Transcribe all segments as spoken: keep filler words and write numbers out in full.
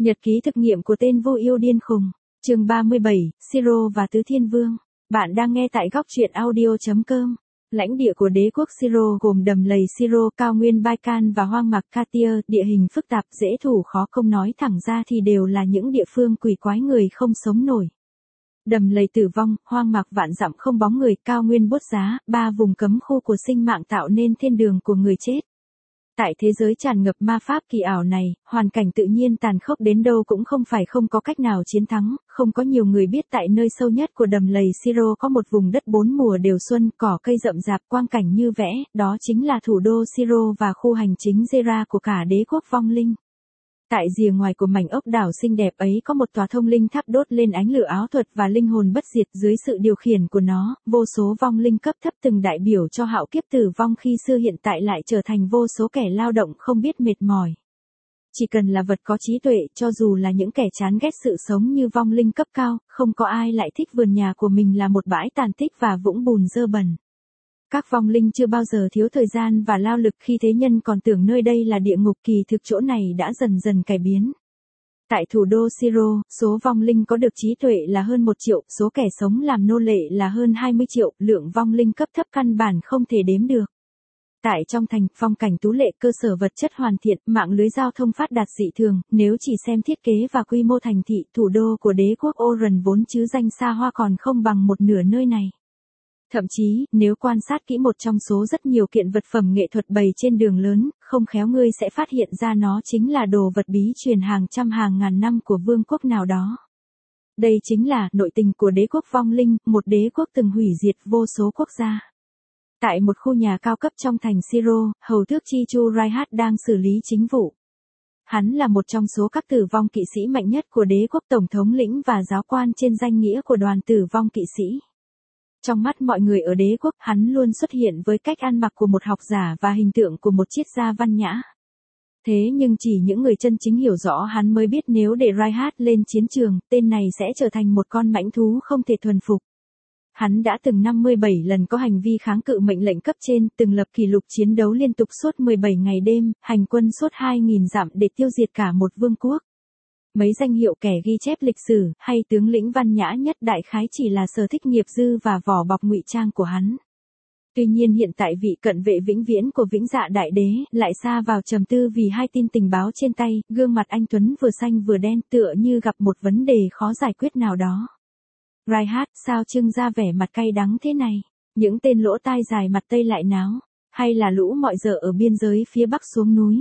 Nhật ký thực nghiệm của tên vô yêu điên khùng. Chương ba mươi bảy, Siro và Tứ Thiên Vương. Bạn đang nghe tại góc truyện audio chấm com. Lãnh địa của đế quốc Siro gồm đầm lầy Siro, cao nguyên Baikal và hoang mạc Katia, địa hình phức tạp, dễ thủ khó công, nói thẳng ra thì đều là những địa phương quỷ quái người không sống nổi. Đầm lầy tử vong, hoang mạc vạn dặm không bóng người, cao nguyên bút giá, ba vùng cấm khu của sinh mạng tạo nên thiên đường của người chết. Tại thế giới tràn ngập ma pháp kỳ ảo này, hoàn cảnh tự nhiên tàn khốc đến đâu cũng không phải không có cách nào chiến thắng, không có nhiều người biết tại nơi sâu nhất của đầm lầy Siro có một vùng đất bốn mùa đều xuân, cỏ cây rậm rạp, quang cảnh như vẽ, đó chính là thủ đô Siro và khu hành chính Zera của cả đế quốc vong linh. Tại rìa ngoài của mảnh ốc đảo xinh đẹp ấy có một tòa thông linh tháp đốt lên ánh lửa áo thuật và linh hồn bất diệt, dưới sự điều khiển của nó, vô số vong linh cấp thấp từng đại biểu cho hạo kiếp tử vong khi xưa hiện tại lại trở thành vô số kẻ lao động không biết mệt mỏi. Chỉ cần là vật có trí tuệ, cho dù là những kẻ chán ghét sự sống như vong linh cấp cao, không có ai lại thích vườn nhà của mình là một bãi tàn tích và vũng bùn dơ bẩn. Các vong linh chưa bao giờ thiếu thời gian và lao lực, khi thế nhân còn tưởng nơi đây là địa ngục, kỳ thực chỗ này đã dần dần cải biến. Tại thủ đô Siro, số vong linh có được trí tuệ là hơn một triệu, số kẻ sống làm nô lệ là hơn hai mươi triệu, lượng vong linh cấp thấp căn bản không thể đếm được. Tại trong thành, phong cảnh tú lệ, cơ sở vật chất hoàn thiện, mạng lưới giao thông phát đạt dị thường, nếu chỉ xem thiết kế và quy mô thành thị, thủ đô của đế quốc Oran vốn chứ danh xa hoa còn không bằng một nửa nơi này. Thậm chí, nếu quan sát kỹ một trong số rất nhiều kiện vật phẩm nghệ thuật bày trên đường lớn, không khéo ngươi sẽ phát hiện ra nó chính là đồ vật bí truyền hàng trăm hàng ngàn năm của vương quốc nào đó. Đây chính là nội tình của đế quốc vong linh, một đế quốc từng hủy diệt vô số quốc gia. Tại một khu nhà cao cấp trong thành Siro, hầu tước Chichu Raihat đang xử lý chính vụ. Hắn là một trong số các tử vong kỵ sĩ mạnh nhất của đế quốc, tổng thống lĩnh và giáo quan trên danh nghĩa của đoàn tử vong kỵ sĩ. Trong mắt mọi người ở đế quốc, hắn luôn xuất hiện với cách ăn mặc của một học giả và hình tượng của một triết gia văn nhã. Thế nhưng chỉ những người chân chính hiểu rõ hắn mới biết nếu để Raihat lên chiến trường, tên này sẽ trở thành một con mãnh thú không thể thuần phục. Hắn đã từng năm mươi bảy lần có hành vi kháng cự mệnh lệnh cấp trên, từng lập kỷ lục chiến đấu liên tục suốt mười bảy ngày đêm, hành quân suốt hai nghìn dặm để tiêu diệt cả một vương quốc. Mấy danh hiệu kẻ ghi chép lịch sử, hay tướng lĩnh văn nhã nhất đại khái chỉ là sở thích nghiệp dư và vỏ bọc ngụy trang của hắn. Tuy nhiên hiện tại vị cận vệ vĩnh viễn của Vĩnh Dạ Đại Đế lại sa vào trầm tư vì hai tin tình báo trên tay, gương mặt anh tuấn vừa xanh vừa đen, tựa như gặp một vấn đề khó giải quyết nào đó. Raihat, sao trưng ra vẻ mặt cay đắng thế này? Những tên lỗ tai dài mặt tây lại náo, hay là lũ mọi dợ ở biên giới phía bắc xuống núi?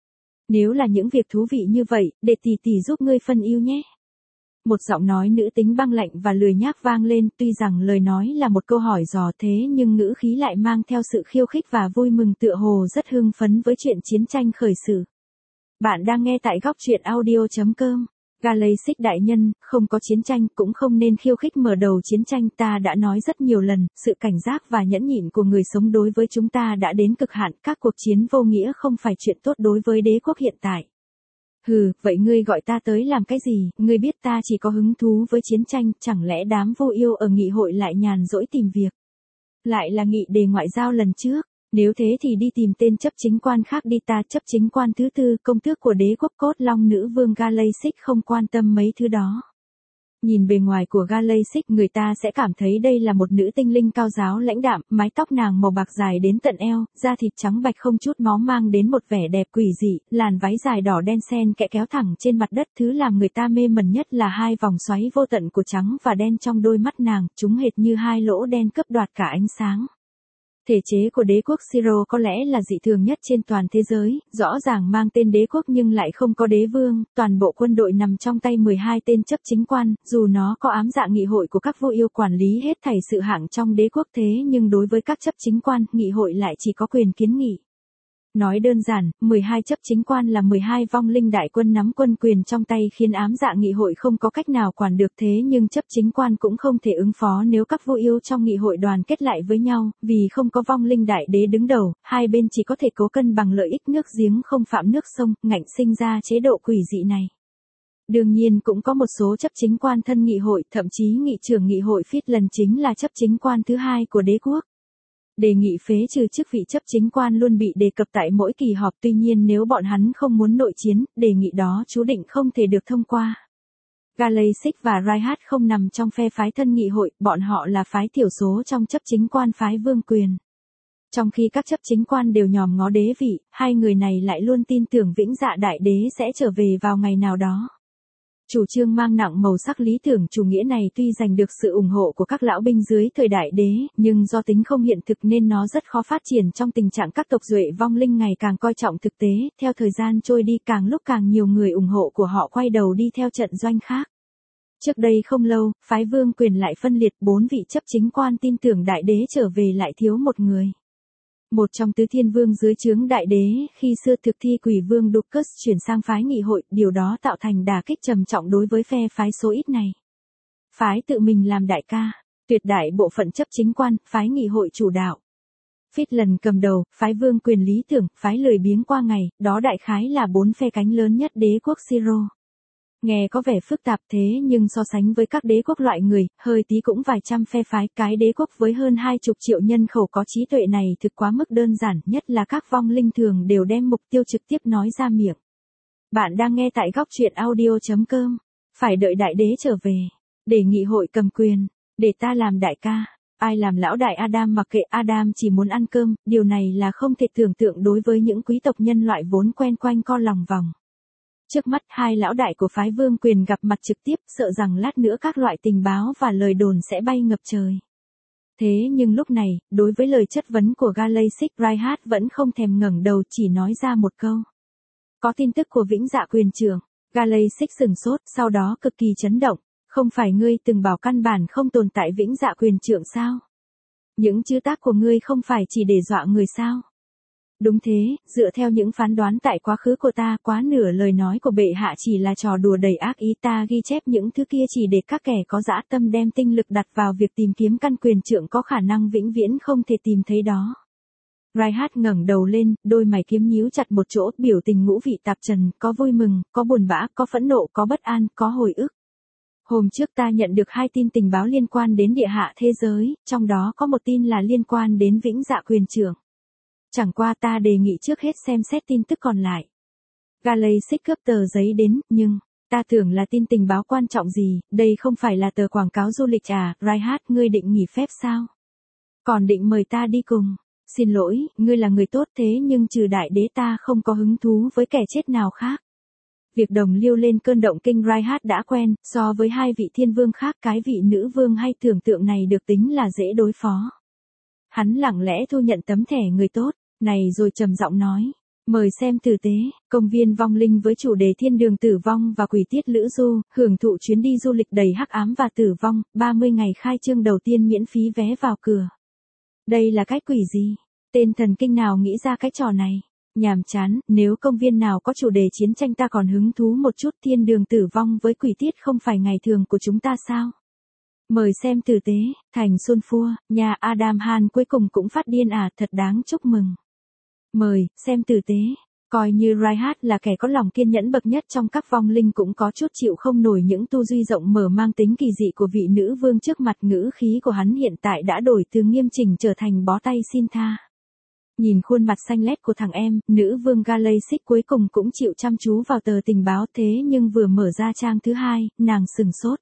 Nếu là những việc thú vị như vậy, để tỷ tỷ giúp ngươi phân ưu nhé. Một giọng nói nữ tính băng lạnh và lười nhác vang lên, tuy rằng lời nói là một câu hỏi dò thế nhưng ngữ khí lại mang theo sự khiêu khích và vui mừng, tựa hồ rất hưng phấn với chuyện chiến tranh khởi sự. Bạn đang nghe tại góc truyện audio chấm com. Galactic đại nhân, không có chiến tranh, cũng không nên khiêu khích mở đầu chiến tranh, ta đã nói rất nhiều lần, sự cảnh giác và nhẫn nhịn của người sống đối với chúng ta đã đến cực hạn, các cuộc chiến vô nghĩa không phải chuyện tốt đối với đế quốc hiện tại. Hừ, vậy ngươi gọi ta tới làm cái gì, ngươi biết ta chỉ có hứng thú với chiến tranh, chẳng lẽ đám vô yêu ở nghị hội lại nhàn rỗi tìm việc? Lại là nghị đề ngoại giao lần trước. Nếu thế thì đi tìm tên chấp chính quan khác đi, ta chấp chính quan thứ tư, công tước của đế quốc cốt long nữ vương Galactic không quan tâm mấy thứ đó. Nhìn bề ngoài của Galactic, người ta sẽ cảm thấy đây là một nữ tinh linh cao giáo lãnh đạm, mái tóc nàng màu bạc dài đến tận eo, da thịt trắng bạch không chút máu mang đến một vẻ đẹp quỷ dị, làn váy dài đỏ đen xen kẽ kéo thẳng trên mặt đất, thứ làm người ta mê mẩn nhất là hai vòng xoáy vô tận của trắng và đen trong đôi mắt nàng, chúng hệt như hai lỗ đen cướp đoạt cả ánh sáng. Thể chế của đế quốc Siro có lẽ là dị thường nhất trên toàn thế giới, rõ ràng mang tên đế quốc nhưng lại không có đế vương, toàn bộ quân đội nằm trong tay mười hai tên chấp chính quan, dù nó có ám dạ nghị hội của các vô yêu quản lý hết thảy sự hạng trong đế quốc thế nhưng đối với các chấp chính quan, nghị hội lại chỉ có quyền kiến nghị. Nói đơn giản, mười hai chấp chính quan là mười hai vong linh đại quân nắm quân quyền trong tay khiến ám dạ nghị hội không có cách nào quản được, thế nhưng chấp chính quan cũng không thể ứng phó nếu các vô yêu trong nghị hội đoàn kết lại với nhau, vì không có vong linh đại đế đứng đầu, hai bên chỉ có thể cố cân bằng lợi ích, nước giếng không phạm nước sông, ngạnh sinh ra chế độ quỷ dị này. Đương nhiên cũng có một số chấp chính quan thân nghị hội, thậm chí nghị trưởng nghị hội Phít lần chính là chấp chính quan thứ hai của đế quốc. Đề nghị phế trừ chức vị chấp chính quan luôn bị đề cập tại mỗi kỳ họp, tuy nhiên nếu bọn hắn không muốn nội chiến, đề nghị đó chú định không thể được thông qua. Galaysic và Reinhardt không nằm trong phe phái thân nghị hội, bọn họ là phái thiểu số trong chấp chính quan phái vương quyền. Trong khi các chấp chính quan đều nhòm ngó đế vị, hai người này lại luôn tin tưởng vĩnh dạ đại đế sẽ trở về vào ngày nào đó. Chủ trương mang nặng màu sắc lý tưởng chủ nghĩa này tuy giành được sự ủng hộ của các lão binh dưới thời đại đế, nhưng do tính không hiện thực nên nó rất khó phát triển trong tình trạng các tộc duệ vong linh ngày càng coi trọng thực tế. Theo thời gian trôi đi, càng lúc càng nhiều người ủng hộ của họ quay đầu đi theo trận doanh khác. Trước đây không lâu, phái vương quyền lại phân liệt, bốn vị chấp chính quan tin tưởng đại đế trở về lại thiếu một người. Một trong tứ thiên vương dưới trướng đại đế khi xưa thực thi quỷ vương Ducus chuyển sang phái nghị hội, điều đó tạo thành đả kích trầm trọng đối với phe phái số ít này. Phái tự mình làm đại ca, tuyệt đại bộ phận chấp chính quan, phái nghị hội chủ đạo. Fitland cầm đầu, phái vương quyền lý tưởng, phái lười biếng qua ngày, đó đại khái là bốn phe cánh lớn nhất đế quốc Siro. Nghe có vẻ phức tạp thế nhưng so sánh với các đế quốc loại người, hơi tí cũng vài trăm phe phái, cái đế quốc với hơn hai chục triệu nhân khẩu có trí tuệ này thực quá mức đơn giản, nhất là các vong linh thường đều đem mục tiêu trực tiếp nói ra miệng. Bạn đang nghe tại góc truyện audio chấm com. Phải đợi đại đế trở về. Để nghị hội cầm quyền. Để ta làm đại ca. Ai làm lão đại Adam mặc kệ, Adam chỉ muốn ăn cơm, điều này là không thể tưởng tượng đối với những quý tộc nhân loại vốn quen quanh co lòng vòng. Trước mắt hai lão đại của phái vương quyền gặp mặt trực tiếp, sợ rằng lát nữa các loại tình báo và lời đồn sẽ bay ngập trời. Thế nhưng lúc này, đối với lời chất vấn của Galaysic, Reinhardt vẫn không thèm ngẩng đầu, chỉ nói ra một câu. Có tin tức của vĩnh dạ quyền trưởng. Galaysic sừng sốt, sau đó cực kỳ chấn động. Không phải ngươi từng bảo căn bản không tồn tại vĩnh dạ quyền trưởng sao? Những chữ tác của ngươi không phải chỉ để dọa người sao? Đúng thế, dựa theo những phán đoán tại quá khứ của ta, quá nửa lời nói của bệ hạ chỉ là trò đùa đầy ác ý, ta ghi chép những thứ kia chỉ để các kẻ có dã tâm đem tinh lực đặt vào việc tìm kiếm căn quyền trưởng có khả năng vĩnh viễn không thể tìm thấy đó. Reinhardt ngẩng đầu lên, đôi mày kiếm nhíu chặt một chỗ, biểu tình ngũ vị tạp trần, có vui mừng, có buồn bã, có phẫn nộ, có bất an, có hồi ức. Hôm trước ta nhận được hai tin tình báo liên quan đến địa hạ thế giới, trong đó có một tin là liên quan đến vĩnh dạ quyền trưởng. Chẳng qua ta đề nghị trước hết xem xét tin tức còn lại. Galaysic cướp tờ giấy đến, nhưng, ta tưởng là tin tình báo quan trọng gì, đây không phải là tờ quảng cáo du lịch à, Reinhardt, ngươi định nghỉ phép sao? Còn định mời ta đi cùng. Xin lỗi, ngươi là người tốt thế nhưng trừ đại đế ta không có hứng thú với kẻ chết nào khác. Việc đồng liêu lên cơn động kinh Reinhardt đã quen, so với hai vị thiên vương khác cái vị nữ vương hay tưởng tượng này được tính là dễ đối phó. Hắn lặng lẽ thu nhận tấm thẻ người tốt, này rồi trầm giọng nói, mời xem tử tế, công viên vong linh với chủ đề thiên đường tử vong và quỷ tiết lữ du, hưởng thụ chuyến đi du lịch đầy hắc ám và tử vong, ba mươi ngày khai trương đầu tiên miễn phí vé vào cửa. Đây là cái quỷ gì? Tên thần kinh nào nghĩ ra cái trò này? Nhàm chán, nếu công viên nào có chủ đề chiến tranh ta còn hứng thú một chút, thiên đường tử vong với quỷ tiết không phải ngày thường của chúng ta sao? Mời xem tử tế, thành Xuân Phua, nhà Adam Han cuối cùng cũng phát điên à, thật đáng chúc mừng. Mời, xem tử tế, coi như Reinhardt là kẻ có lòng kiên nhẫn bậc nhất trong các vong linh cũng có chút chịu không nổi những tu duy rộng mở mang tính kỳ dị của vị nữ vương trước mặt. Ngữ khí của hắn hiện tại đã đổi từ nghiêm chỉnh trở thành bó tay xin tha. Nhìn khuôn mặt xanh lét của thằng em, nữ vương Galaysic cuối cùng cũng chịu chăm chú vào tờ tình báo, thế nhưng vừa mở ra trang thứ hai, nàng sừng sốt.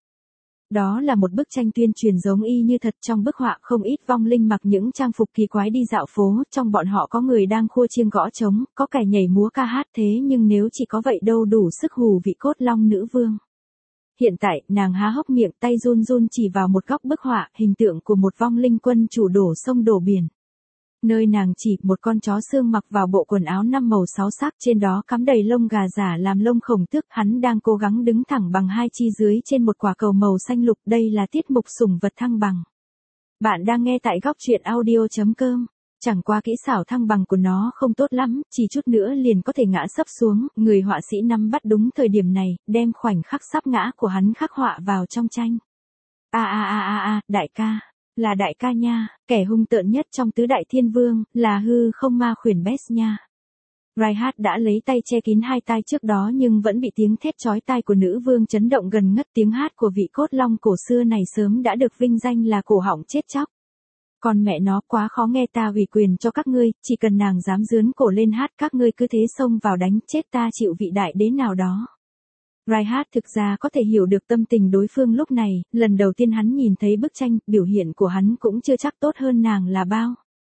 Đó là một bức tranh tuyên truyền giống y như thật, trong bức họa không ít vong linh mặc những trang phục kỳ quái đi dạo phố, trong bọn họ có người đang khua chiêng gõ trống, có kẻ nhảy múa ca hát, thế nhưng nếu chỉ có vậy đâu đủ sức hù vị cốt long nữ vương. Hiện tại, nàng há hốc miệng, tay run run chỉ vào một góc bức họa, hình tượng của một vong linh quân chủ đổ sông đổ biển. Nơi nàng chỉ, một con chó xương mặc vào bộ quần áo năm màu sáu sắc, trên đó cắm đầy lông gà giả làm lông khổng tước, hắn đang cố gắng đứng thẳng bằng hai chi dưới trên một quả cầu màu xanh lục, đây là tiết mục sủng vật thăng bằng. Bạn đang nghe tại góc truyện audio chấm com. Chẳng qua kỹ xảo thăng bằng của nó không tốt lắm, chỉ chút nữa liền có thể ngã sấp xuống, người họa sĩ nắm bắt đúng thời điểm này, đem khoảnh khắc sắp ngã của hắn khắc họa vào trong tranh. A a a a a, đại ca. Là đại ca nha, kẻ hung tợn nhất trong tứ đại thiên vương, là hư không ma khuyển Bess nha. Reinhardt đã lấy tay che kín hai tai trước đó nhưng vẫn bị tiếng thét chói tai của nữ vương chấn động gần ngất. Tiếng hát của vị cốt long cổ xưa này sớm đã được vinh danh là cổ họng chết chóc. Còn mẹ nó quá khó nghe, ta ủy quyền cho các ngươi, chỉ cần nàng dám dướn cổ lên hát các ngươi cứ thế xông vào đánh chết ta chịu vị đại đế nào đó. Reinhardt thực ra có thể hiểu được tâm tình đối phương lúc này, lần đầu tiên hắn nhìn thấy bức tranh, biểu hiện của hắn cũng chưa chắc tốt hơn nàng là bao.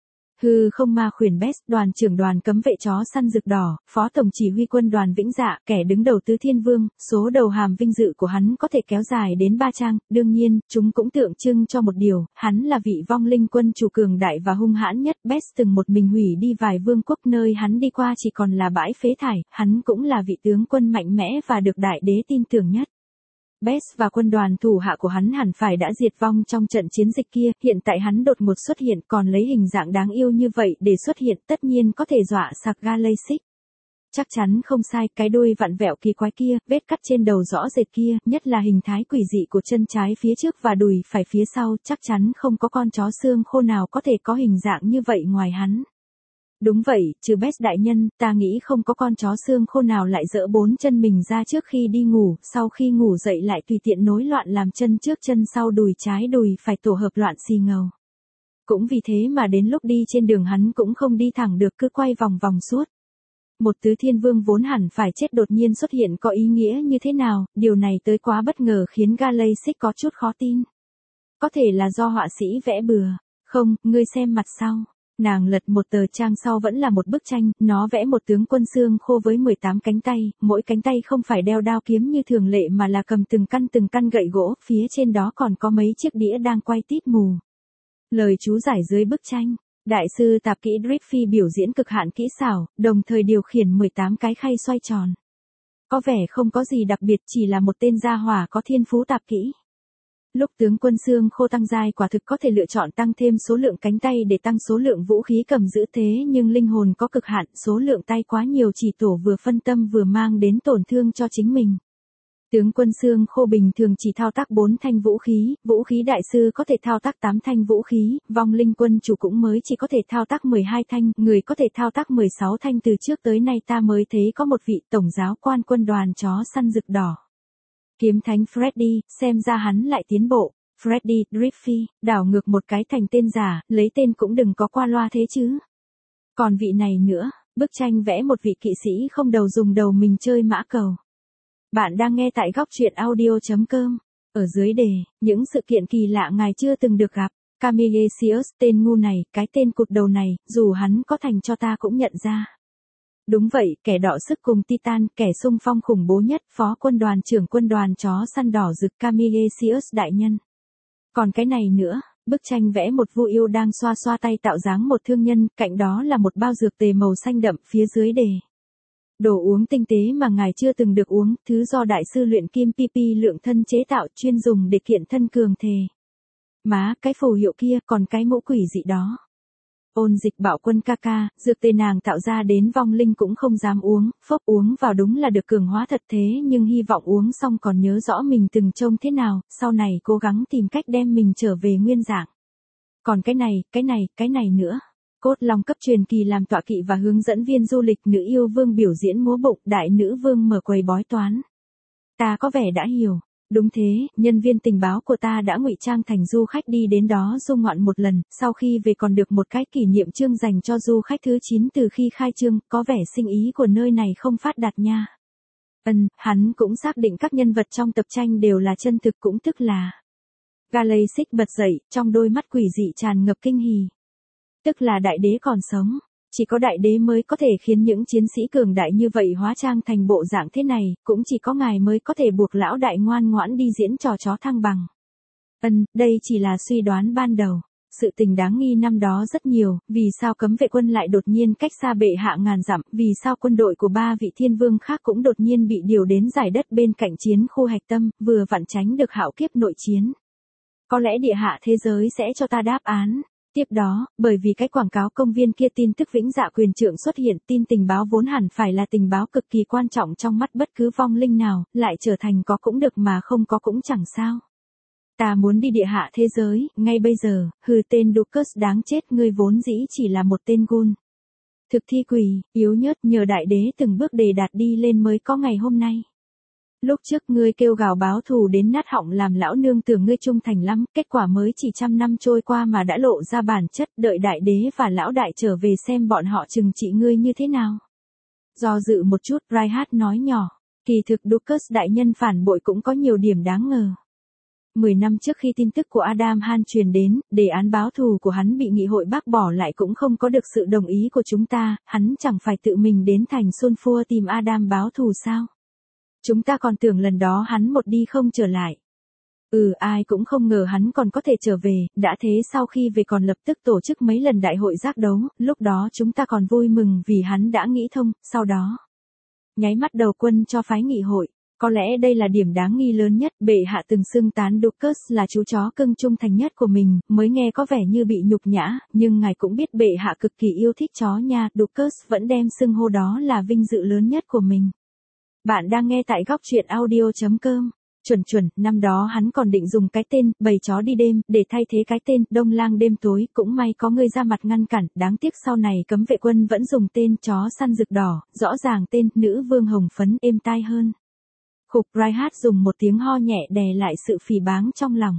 Hư không ma khuyển Best, đoàn trưởng đoàn cấm vệ chó săn rực đỏ, phó tổng chỉ huy quân đoàn Vĩnh Dạ, kẻ đứng đầu Tứ Thiên Vương, số đầu hàm vinh dự của hắn có thể kéo dài đến ba trang, đương nhiên, chúng cũng tượng trưng cho một điều, hắn là vị vong linh quân chủ cường đại và hung hãn nhất. Best từng một mình hủy đi vài vương quốc, nơi hắn đi qua chỉ còn là bãi phế thải, hắn cũng là vị tướng quân mạnh mẽ và được đại đế tin tưởng nhất. Best và quân đoàn thủ hạ của hắn hẳn phải đã diệt vong trong trận chiến dịch kia, hiện tại hắn đột ngột xuất hiện còn lấy hình dạng đáng yêu như vậy để xuất hiện, tất nhiên có thể dọa sạc Galaysic. Chắc chắn không sai, cái đuôi vặn vẹo kỳ quái kia, vết cắt trên đầu rõ rệt kia, nhất là hình thái quỷ dị của chân trái phía trước và đùi phải phía sau, chắc chắn không có con chó xương khô nào có thể có hình dạng như vậy ngoài hắn. Đúng vậy, trừ Best đại nhân, ta nghĩ không có con chó xương khô nào lại dỡ bốn chân mình ra trước khi đi ngủ, sau khi ngủ dậy lại tùy tiện nối loạn làm chân trước chân sau đùi trái đùi phải tổ hợp loạn xì ngầu. Cũng vì thế mà đến lúc đi trên đường hắn cũng không đi thẳng được, cứ quay vòng vòng suốt. Một Tứ Thiên Vương vốn hẳn phải chết đột nhiên xuất hiện có ý nghĩa như thế nào, điều này tới quá bất ngờ khiến Galaysic có chút khó tin. Có thể là do họa sĩ vẽ bừa. Không, ngươi xem mặt sau. Nàng lật một tờ trang sau vẫn là một bức tranh, nó vẽ một tướng quân xương khô với mười tám cánh tay, mỗi cánh tay không phải đeo đao kiếm như thường lệ mà là cầm từng căn từng căn gậy gỗ, phía trên đó còn có mấy chiếc đĩa đang quay tít mù. Lời chú giải dưới bức tranh, đại sư tạp kỹ Driftphi biểu diễn cực hạn kỹ xảo, đồng thời điều khiển mười tám cái khay xoay tròn. Có vẻ không có gì đặc biệt, chỉ là một tên gia hỏa có thiên phú tạp kỹ. Lúc tướng quân xương khô tăng giai quả thực có thể lựa chọn tăng thêm số lượng cánh tay để tăng số lượng vũ khí cầm giữ, thế nhưng linh hồn có cực hạn, số lượng tay quá nhiều chỉ tổ vừa phân tâm vừa mang đến tổn thương cho chính mình. Tướng quân xương khô bình thường chỉ thao tác bốn thanh vũ khí, vũ khí đại sư có thể thao tác tám thanh vũ khí, vong linh quân chủ cũng mới chỉ có thể thao tác mười hai thanh, người có thể thao tác mười sáu thanh. Từ trước tới nay ta mới thấy có một vị tổng giáo quan quân đoàn chó săn rực đỏ. Kiếm thánh Freddy, xem ra hắn lại tiến bộ. Freddy, Driftphi, đảo ngược một cái thành tên giả, lấy tên cũng đừng có qua loa thế chứ. Còn vị này nữa, bức tranh vẽ một vị kỵ sĩ không đầu dùng đầu mình chơi mã cầu. Bạn đang nghe tại góc truyện audio chấm com. Ở dưới đề, những sự kiện kỳ lạ ngài chưa từng được gặp. Camillesius, tên ngu này, cái tên cụt đầu này, dù hắn có thành cho ta cũng nhận ra. Đúng vậy, kẻ đọ sức cùng Titan, kẻ xung phong khủng bố nhất, phó quân đoàn trưởng quân đoàn chó săn đỏ rực Camillesius đại nhân. Còn cái này nữa, bức tranh vẽ một vu yêu đang xoa xoa tay tạo dáng một thương nhân, cạnh đó là một bao dược tề màu xanh đậm phía dưới đề. Đồ uống tinh tế mà ngài chưa từng được uống, thứ do đại sư luyện kim pp lượng thân chế tạo chuyên dùng để kiện thân cường thề. Má, cái phù hiệu kia, còn cái mũ quỷ dị đó. Ôn dịch bạo quân ca ca, dược tề nàng tạo ra đến vong linh cũng không dám uống, phốc uống vào đúng là được cường hóa thật, thế nhưng hy vọng uống xong còn nhớ rõ mình từng trông thế nào, sau này cố gắng tìm cách đem mình trở về nguyên dạng. Còn cái này, cái này, cái này nữa. Cốt long cấp truyền kỳ làm tọa kỵ và hướng dẫn viên du lịch, nữ yêu vương biểu diễn múa bụng, đại nữ vương mở quầy bói toán. Ta có vẻ đã hiểu. Đúng thế, nhân viên tình báo của ta đã ngụy trang thành du khách đi đến đó du ngoạn một lần, sau khi về còn được một cái kỷ niệm chương dành cho du khách thứ chín từ khi khai trương, có vẻ sinh ý của nơi này không phát đạt nha. Ừm, hắn cũng xác định các nhân vật trong tập tranh đều là chân thực, cũng tức là. Galaysic bật dậy, trong đôi mắt quỷ dị tràn ngập kinh hỉ. Tức là đại đế còn sống. Chỉ có đại đế mới có thể khiến những chiến sĩ cường đại như vậy hóa trang thành bộ dạng thế này, cũng chỉ có ngài mới có thể buộc lão đại ngoan ngoãn đi diễn trò chó thăng bằng. Ừm, đây chỉ là suy đoán ban đầu. Sự tình đáng nghi năm đó rất nhiều, vì sao cấm vệ quân lại đột nhiên cách xa bệ hạ ngàn dặm, vì sao quân đội của ba vị thiên vương khác cũng đột nhiên bị điều đến giải đất bên cạnh chiến khu hạch tâm, vừa vặn tránh được hạo kiếp nội chiến. Có lẽ địa hạ thế giới sẽ cho ta đáp án. Tiếp đó, bởi vì cái quảng cáo công viên kia tin tức Vĩnh Dạ quyền trượng xuất hiện, tin tình báo vốn hẳn phải là tình báo cực kỳ quan trọng trong mắt bất cứ vong linh nào, lại trở thành có cũng được mà không có cũng chẳng sao. Ta muốn đi địa hạ thế giới, ngay bây giờ, hừ tên Ducus đáng chết, ngươi vốn dĩ chỉ là một tên gun. Thực thi quỷ, yếu nhớt, nhờ đại đế từng bước đề đạt đi lên mới có ngày hôm nay. Lúc trước ngươi kêu gào báo thù đến nát họng làm lão nương tưởng ngươi trung thành lắm, kết quả mới chỉ trăm năm trôi qua mà đã lộ ra bản chất, đợi đại đế và lão đại trở về xem bọn họ trừng trị ngươi như thế nào. Do dự một chút, Reinhardt nói nhỏ, kỳ thực Ducas đại nhân phản bội cũng có nhiều điểm đáng ngờ. Mười năm trước khi tin tức của Adam Han truyền đến, đề án báo thù của hắn bị nghị hội bác bỏ lại cũng không có được sự đồng ý của chúng ta, hắn chẳng phải tự mình đến thành Sulfur tìm Adam báo thù sao? Chúng ta còn tưởng lần đó hắn một đi không trở lại. Ừ, ai cũng không ngờ hắn còn có thể trở về, đã thế sau khi về còn lập tức tổ chức mấy lần đại hội giác đấu, lúc đó chúng ta còn vui mừng vì hắn đã nghĩ thông, sau đó nháy mắt đầu quân cho phái nghị hội. Có lẽ đây là điểm đáng nghi lớn nhất, bệ hạ từng xưng tán Ducas là chú chó cưng trung thành nhất của mình, mới nghe có vẻ như bị nhục nhã, nhưng ngài cũng biết bệ hạ cực kỳ yêu thích chó nha, Ducas vẫn đem xưng hô đó là vinh dự lớn nhất của mình. Bạn đang nghe tại góc truyện audio chấm com. Chuẩn chuẩn, năm đó hắn còn định dùng cái tên, bầy chó đi đêm, để thay thế cái tên, đông lang đêm tối, cũng may có người ra mặt ngăn cản, đáng tiếc sau này cấm vệ quân vẫn dùng tên chó săn rực đỏ, rõ ràng tên, nữ vương hồng phấn, êm tai hơn. Khục Reinhardt dùng một tiếng ho nhẹ đè lại sự phỉ báng trong lòng.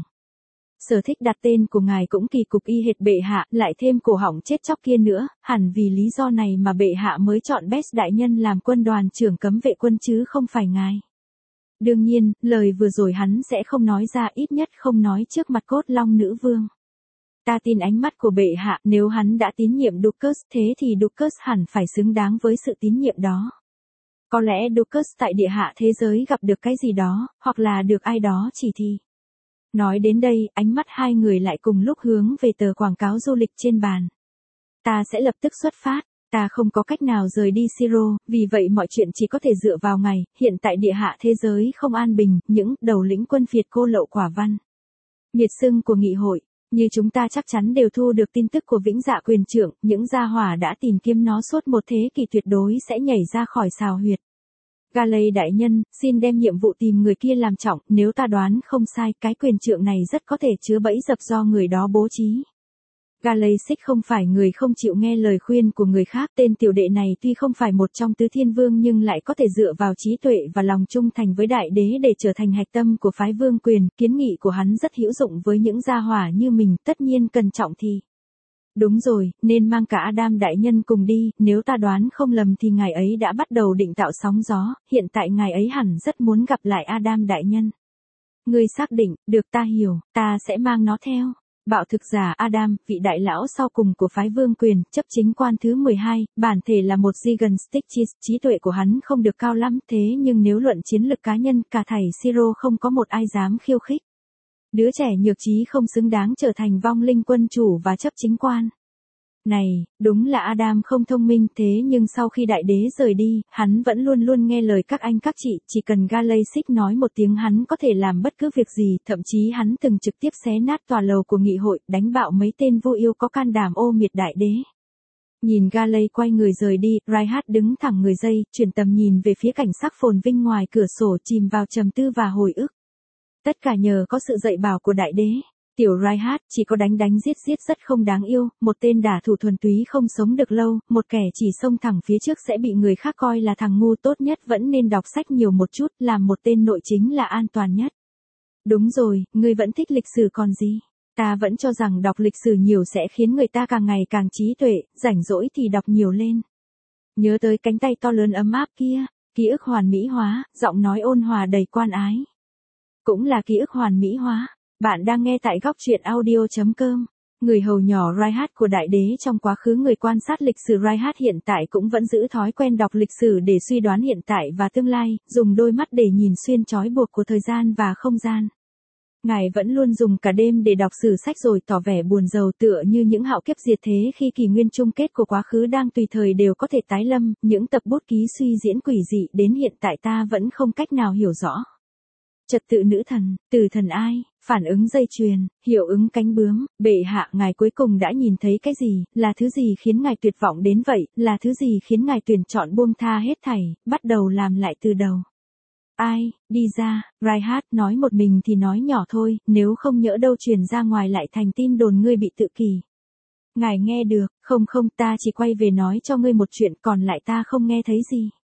Sở thích đặt tên của ngài cũng kỳ cục y hệt bệ hạ, lại thêm cổ họng chết chóc kia nữa, hẳn vì lý do này mà bệ hạ mới chọn Best đại nhân làm quân đoàn trưởng cấm vệ quân chứ không phải ngài. Đương nhiên, lời vừa rồi hắn sẽ không nói ra, ít nhất không nói trước mặt cốt long nữ vương. Ta tin ánh mắt của bệ hạ, nếu hắn đã tín nhiệm Ducas thế thì Ducas hẳn phải xứng đáng với sự tín nhiệm đó. Có lẽ Ducas tại địa hạ thế giới gặp được cái gì đó, hoặc là được ai đó chỉ thị. Nói đến đây, ánh mắt hai người lại cùng lúc hướng về tờ quảng cáo du lịch trên bàn. Ta sẽ lập tức xuất phát, ta không có cách nào rời đi Siro, vì vậy mọi chuyện chỉ có thể dựa vào ngài, hiện tại địa hạ thế giới không an bình, những đầu lĩnh quân phiệt cô lậu quả văn. Miệt sưng của nghị hội, như chúng ta chắc chắn đều thu được tin tức của Vĩnh Dạ quyền trưởng, những gia hỏa đã tìm kiếm nó suốt một thế kỷ tuyệt đối sẽ nhảy ra khỏi xào huyệt. Galley đại nhân, xin đem nhiệm vụ tìm người kia làm trọng, nếu ta đoán không sai, cái quyền trượng này rất có thể chứa bẫy dập do người đó bố trí. Galley Xích không phải người không chịu nghe lời khuyên của người khác, tên tiểu đệ này tuy không phải một trong tứ thiên vương nhưng lại có thể dựa vào trí tuệ và lòng trung thành với đại đế để trở thành hạch tâm của phái vương quyền, kiến nghị của hắn rất hữu dụng với những gia hỏa như mình, tất nhiên cần trọng thì. Đúng rồi, nên mang cả Adam đại nhân cùng đi, nếu ta đoán không lầm thì ngài ấy đã bắt đầu định tạo sóng gió, hiện tại ngài ấy hẳn rất muốn gặp lại Adam đại nhân. Ngươi xác định, được ta hiểu, ta sẽ mang nó theo. Bạo thực giả Adam, vị đại lão sau cùng của phái vương quyền, chấp chính quan thứ mười hai, bản thể là một Gigan Stitches, trí tuệ của hắn không được cao lắm, thế nhưng nếu luận chiến lực cá nhân, cả thảy Siro không có một ai dám khiêu khích. Đứa trẻ nhược trí không xứng đáng trở thành vong linh quân chủ và chấp chính quan. Này, đúng là Adam không thông minh thế nhưng sau khi đại đế rời đi, hắn vẫn luôn luôn nghe lời các anh các chị, chỉ cần Galley Xích nói một tiếng hắn có thể làm bất cứ việc gì, thậm chí hắn từng trực tiếp xé nát tòa lầu của nghị hội, đánh bạo mấy tên vô yêu có can đảm ô miệt đại đế. Nhìn Galley quay người rời đi, Reinhardt đứng thẳng người dây, chuyển tầm nhìn về phía cảnh sắc phồn vinh ngoài cửa sổ, chìm vào trầm tư và hồi ức. Tất cả nhờ có sự dạy bảo của đại đế. Tiểu Reinhardt chỉ có đánh đánh giết giết rất không đáng yêu, một tên đả thủ thuần túy không sống được lâu, một kẻ chỉ xông thẳng phía trước sẽ bị người khác coi là thằng ngu, tốt nhất vẫn nên đọc sách nhiều một chút, làm một tên nội chính là an toàn nhất. Đúng rồi, ngươi vẫn thích lịch sử còn gì? Ta vẫn cho rằng đọc lịch sử nhiều sẽ khiến người ta càng ngày càng trí tuệ, rảnh rỗi thì đọc nhiều lên. Nhớ tới cánh tay to lớn ấm áp kia, ký ức hoàn mỹ hóa, giọng nói ôn hòa đầy quan ái. Cũng là ký ức hoàn mỹ hóa. Bạn đang nghe tại góc truyện audio chấm com. Người hầu nhỏ Reinhardt của đại đế trong quá khứ, người quan sát lịch sử Reinhardt hiện tại cũng vẫn giữ thói quen đọc lịch sử để suy đoán hiện tại và tương lai, dùng đôi mắt để nhìn xuyên trói buộc của thời gian và không gian. Ngài vẫn luôn dùng cả đêm để đọc sử sách rồi tỏ vẻ buồn rầu, tựa như những hạo kiếp diệt thế khi kỷ nguyên chung kết của quá khứ đang tùy thời đều có thể tái lâm, những tập bút ký suy diễn quỷ dị đến hiện tại ta vẫn không cách nào hiểu rõ. Trật tự nữ thần, từ thần ai, phản ứng dây chuyền, hiệu ứng cánh bướm, bệ hạ ngài cuối cùng đã nhìn thấy cái gì, là thứ gì khiến ngài tuyệt vọng đến vậy, là thứ gì khiến ngài tuyển chọn buông tha hết thảy, bắt đầu làm lại từ đầu. Ai, đi ra, Reinhardt nói một mình thì nói nhỏ thôi, nếu không nhỡ đâu truyền ra ngoài lại thành tin đồn ngươi bị tự kỷ. Ngài nghe được, không không ta chỉ quay về nói cho ngươi một chuyện còn lại ta không nghe thấy gì.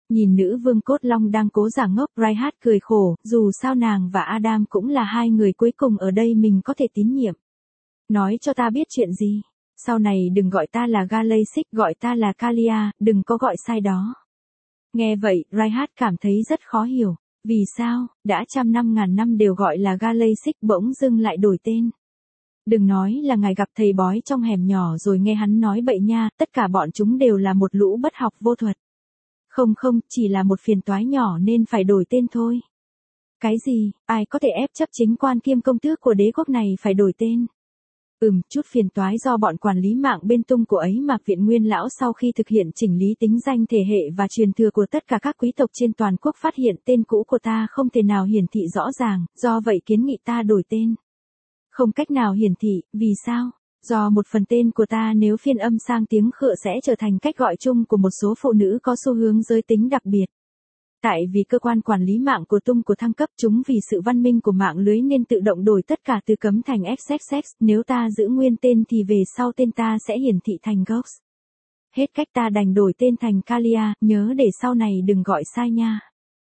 Nhìn nữ vương cốt long đang cố giả ngốc, Reinhardt cười khổ, dù sao nàng và Adam cũng là hai người cuối cùng ở đây mình có thể tín nhiệm. Nói cho ta biết chuyện gì. Sau này đừng gọi ta là Galaysic, gọi ta là Kalia, đừng có gọi sai đó. Nghe vậy, Reinhardt cảm thấy rất khó hiểu. Vì sao, đã trăm năm ngàn năm đều gọi là Galaysic bỗng dưng lại đổi tên. Đừng nói là ngài gặp thầy bói trong hẻm nhỏ rồi nghe hắn nói bậy nha, tất cả bọn chúng đều là một lũ bất học vô thuật. Không không, chỉ là một phiền toái nhỏ nên phải đổi tên thôi. Cái gì, ai có thể ép chấp chính quan kiêm công tước của đế quốc này phải đổi tên? Ừm, chút phiền toái do bọn quản lý mạng bên tung của ấy Mạc Viện Nguyên lão sau khi thực hiện chỉnh lý tính danh thể hệ và truyền thừa của tất cả các quý tộc trên toàn quốc phát hiện tên cũ của ta không thể nào hiển thị rõ ràng, do vậy kiến nghị ta đổi tên. Không cách nào hiển thị, vì sao? Do một phần tên của ta nếu phiên âm sang tiếng khựa sẽ trở thành cách gọi chung của một số phụ nữ có xu hướng giới tính đặc biệt. Tại vì cơ quan quản lý mạng của tung của thăng cấp chúng vì sự văn minh của mạng lưới nên tự động đổi tất cả từ cấm thành ích ích ích, nếu ta giữ nguyên tên thì về sau tên ta sẽ hiển thị thành Ghost. Hết cách ta đành đổi tên thành Kalia, nhớ để sau này đừng gọi sai nha.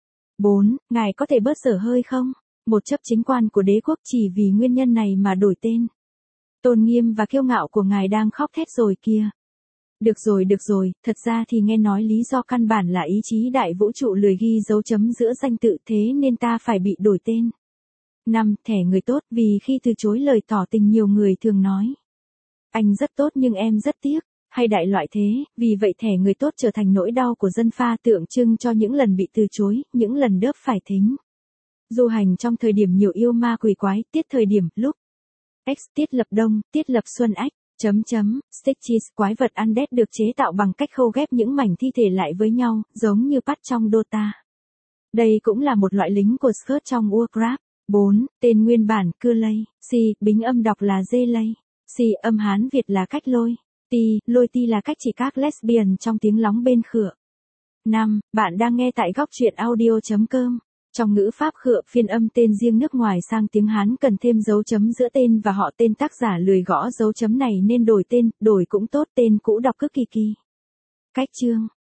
bốn. Ngài có thể bớt dở hơi không? Một chấp chính quan của đế quốc chỉ vì nguyên nhân này mà đổi tên. Tôn nghiêm và kiêu ngạo của ngài đang khóc thét rồi kìa. Được rồi được rồi, thật ra thì nghe nói lý do căn bản là ý chí đại vũ trụ lười ghi dấu chấm giữa danh tự thế nên ta phải bị đổi tên. năm. Thẻ người tốt, vì khi từ chối lời tỏ tình nhiều người thường nói. Anh rất tốt nhưng em rất tiếc, hay đại loại thế, vì vậy thẻ người tốt trở thành nỗi đau của dân pha tượng trưng cho những lần bị từ chối, những lần đớp phải thính. Du hành trong thời điểm nhiều yêu ma quỷ quái, tiết thời điểm, lúc. X tiết lập đông, tiết lập xuân ách. Chấm chấm, Stitches, quái vật undead được chế tạo bằng cách khâu ghép những mảnh thi thể lại với nhau, giống như patch trong Dota. Đây cũng là một loại lính của Scourge trong Warcraft. bốn. Tên nguyên bản, cưa lây, si, bính âm đọc là dê lây, si, âm Hán Việt là cách lôi, ti, lôi ti là cách chỉ các lesbian trong tiếng lóng bên khựa. năm. Bạn đang nghe tại góc truyện audio chấm com. Trong ngữ pháp khựa phiên âm tên riêng nước ngoài sang tiếng Hán cần thêm dấu chấm giữa tên và họ tên tác giả lười gõ dấu chấm này nên đổi tên, đổi cũng tốt tên cũ đọc cứ kỳ kỳ. Cách chương